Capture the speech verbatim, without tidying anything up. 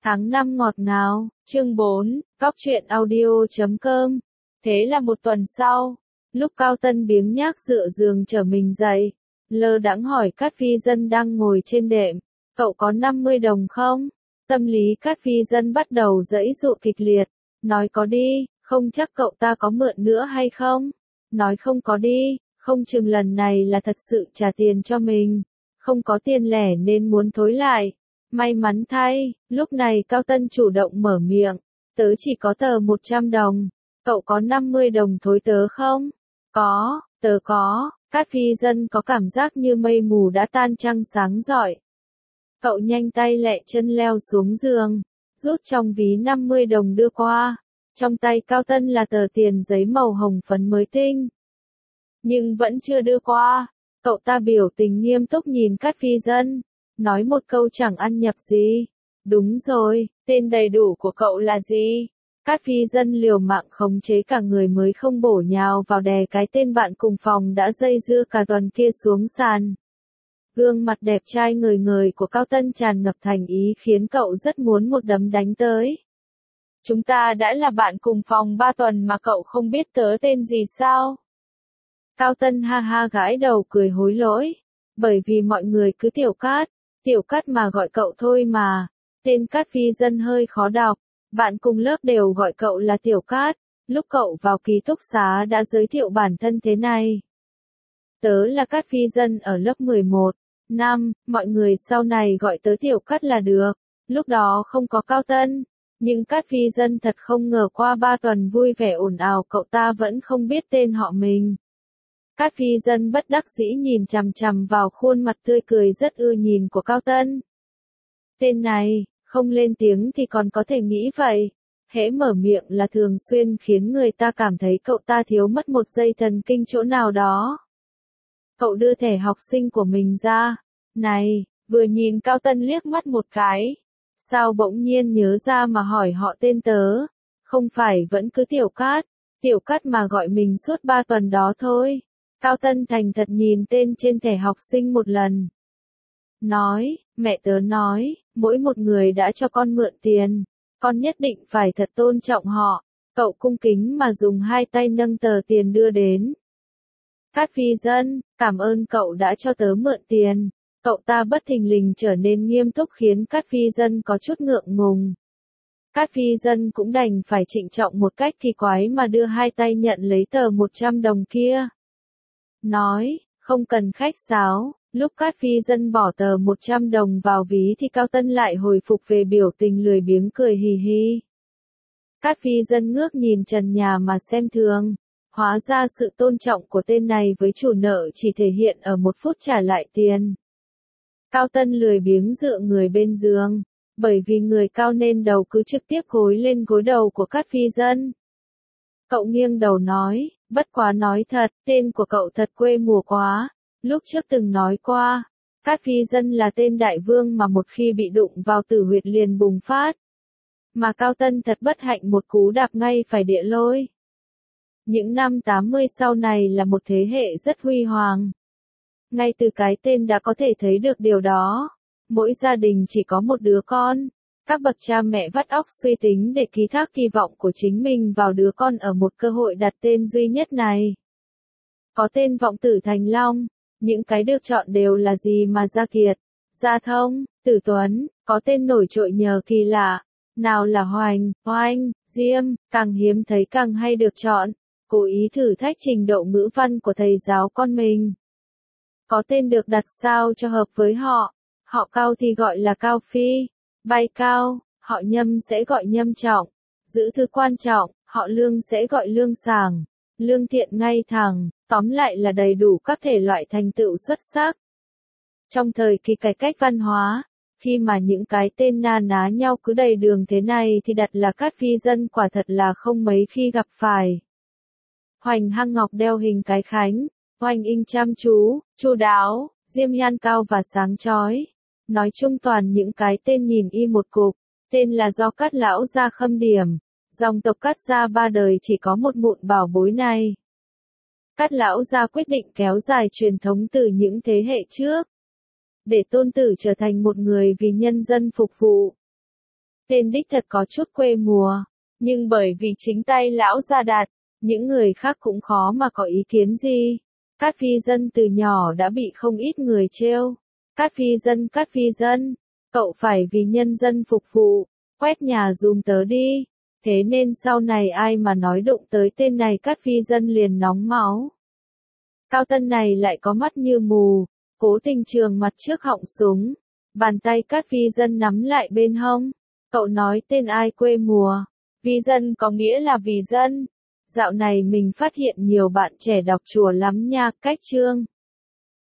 Tháng năm ngọt ngào, chương bốn, Góc truyện audio chấm com. Thế là một tuần sau, lúc Cao Tân biếng nhác dựa giường trở mình dậy, lơ đãng hỏi Cát Phi Dân đang ngồi trên đệm, cậu có năm mươi đồng không? Tâm lý Cát Phi Dân bắt đầu giãy giụa kịch liệt, nói có đi, không chắc cậu ta có mượn nữa hay không? Nói không có đi, không chừng lần này là thật sự trả tiền cho mình, không có tiền lẻ nên muốn thối lại. May mắn thay, lúc này Cao Tân chủ động mở miệng, tớ chỉ có tờ một trăm đồng, cậu có năm mươi đồng thối tớ không? Có, tớ có. Cát Phi Dân có cảm giác như mây mù đã tan trăng sáng rọi. Cậu nhanh tay lẹ chân leo xuống giường, rút trong ví năm mươi đồng đưa qua. Trong tay Cao Tân là tờ tiền giấy màu hồng phấn mới tinh. Nhưng vẫn chưa đưa qua, cậu ta biểu tình nghiêm túc nhìn Cát Phi Dân, nói một câu chẳng ăn nhập gì. Đúng rồi, tên đầy đủ của cậu là gì? Cát Phi Dân liều mạng khống chế cả người mới không bổ nhào vào đè cái tên bạn cùng phòng đã dây dưa cả tuần kia xuống sàn. Gương mặt đẹp trai ngời ngời của Cao Tân tràn ngập thành ý khiến cậu rất muốn một đấm đánh tới. Chúng ta đã là bạn cùng phòng ba tuần mà cậu không biết tớ tên gì sao? Cao Tân ha ha gãi đầu cười hối lỗi, bởi vì mọi người cứ Tiểu Cát, Tiểu Cát mà gọi cậu thôi mà. Tên Cát Phi Dân hơi khó đọc, bạn cùng lớp đều gọi cậu là Tiểu Cát. Lúc cậu vào ký túc xá đã giới thiệu bản thân thế này. Tớ là Cát Phi Dân ở lớp mười một, năm, mọi người sau này gọi tớ Tiểu Cát là được. Lúc đó không có Cao Tân, nhưng Cát Phi Dân thật không ngờ qua ba tuần vui vẻ ồn ào cậu ta vẫn không biết tên họ mình. Cát Phi Dân bất đắc dĩ nhìn chằm chằm vào khuôn mặt tươi cười rất ưa nhìn của Cao Tân. Tên này, không lên tiếng thì còn có thể nghĩ vậy. Hễ mở miệng là thường xuyên khiến người ta cảm thấy cậu ta thiếu mất một giây thần kinh chỗ nào đó. Cậu đưa thẻ học sinh của mình ra. Này, vừa nhìn Cao Tân liếc mắt một cái. Sao bỗng nhiên nhớ ra mà hỏi họ tên tớ? Không phải vẫn cứ Tiểu Cát, Tiểu Cát mà gọi mình suốt ba tuần đó thôi. Cao Tân thành thật nhìn tên trên thẻ học sinh một lần. Nói, mẹ tớ nói, mỗi một người đã cho con mượn tiền, con nhất định phải thật tôn trọng họ. Cậu cung kính mà dùng hai tay nâng tờ tiền đưa đến. Cát Phi Dân, cảm ơn cậu đã cho tớ mượn tiền. Cậu ta bất thình lình trở nên nghiêm túc khiến Cát Phi Dân có chút ngượng ngùng. Cát Phi Dân cũng đành phải trịnh trọng một cách kỳ quái mà đưa hai tay nhận lấy tờ một trăm đồng kia. Nói, không cần khách sáo. Lúc Cát Phi Dân bỏ tờ một trăm đồng vào ví thì Cao Tân lại hồi phục về biểu tình lười biếng cười hì hì. Cát Phi Dân ngước nhìn trần nhà mà xem thường. Hóa ra sự tôn trọng của tên này với chủ nợ chỉ thể hiện ở một phút trả lại tiền. Cao Tân lười biếng dựa người bên giường, bởi vì người cao nên đầu cứ trực tiếp gối lên gối đầu của Cát Phi Dân. Cậu nghiêng đầu nói, bất quá nói thật, tên của cậu thật quê mùa quá. Lúc trước từng nói qua, Cát Phi Dân là tên đại vương mà một khi bị đụng vào tử huyệt liền bùng phát. Mà Cao Tân thật bất hạnh một cú đạp ngay phải địa lôi. Những năm tám mươi sau này là một thế hệ rất huy hoàng. Ngay từ cái tên đã có thể thấy được điều đó. Mỗi gia đình chỉ có một đứa con. Các bậc cha mẹ vắt óc suy tính để ký thác kỳ vọng của chính mình vào đứa con ở một cơ hội đặt tên duy nhất này. Có tên Vọng Tử Thành Long. Những cái được chọn đều là gì mà Gia Kiệt, Gia Thông, Tử Tuấn, có tên nổi trội nhờ kỳ lạ. Nào là Hoành, Oanh, Diêm, càng hiếm thấy càng hay được chọn. Cố ý thử thách trình độ ngữ văn của thầy giáo con mình. Có tên được đặt sao cho hợp với họ. Họ Cao thì gọi là Cao Phi, bay cao, họ Nhâm sẽ gọi Nhâm trọng, giữ thứ quan trọng, họ Lương sẽ gọi Lương sàng, lương thiện ngay thẳng. Tóm lại là đầy đủ các thể loại thành tựu xuất sắc. Trong thời kỳ cải cách văn hóa, khi mà những cái tên na ná nhau cứ đầy đường thế này thì đặt là Cát Phi Dân quả thật là không mấy khi gặp phải. Hoành hăng ngọc đeo hình cái khánh, Hoành Inh chăm chú, chu đáo, Diêm nhan cao và sáng chói. Nói chung toàn những cái tên nhìn y một cục, tên là do Cát lão gia khâm điểm. Dòng tộc Cát gia ba đời chỉ có một mụn bảo bối này. Cát lão gia quyết định kéo dài truyền thống từ những thế hệ trước, để tôn tử trở thành một người vì nhân dân phục vụ. Tên đích thật có chút quê mùa, nhưng bởi vì chính tay lão gia đặt, những người khác cũng khó mà có ý kiến gì. Cát Phi Dân từ nhỏ đã bị không ít người trêu. Cát Phi Dân, Cát Phi Dân, cậu phải vì nhân dân phục vụ, quét nhà dùm tớ đi. Thế nên sau này ai mà nói đụng tới tên này Cát Phi Dân liền nóng máu. Cao Tân này lại có mắt như mù, cố tình trường mặt trước họng súng. Bàn tay Cát Phi Dân nắm lại bên hông. Cậu nói tên ai quê mùa. Vi dân có nghĩa là vì dân. Dạo này mình phát hiện nhiều bạn trẻ đọc chùa lắm nha, cách chương.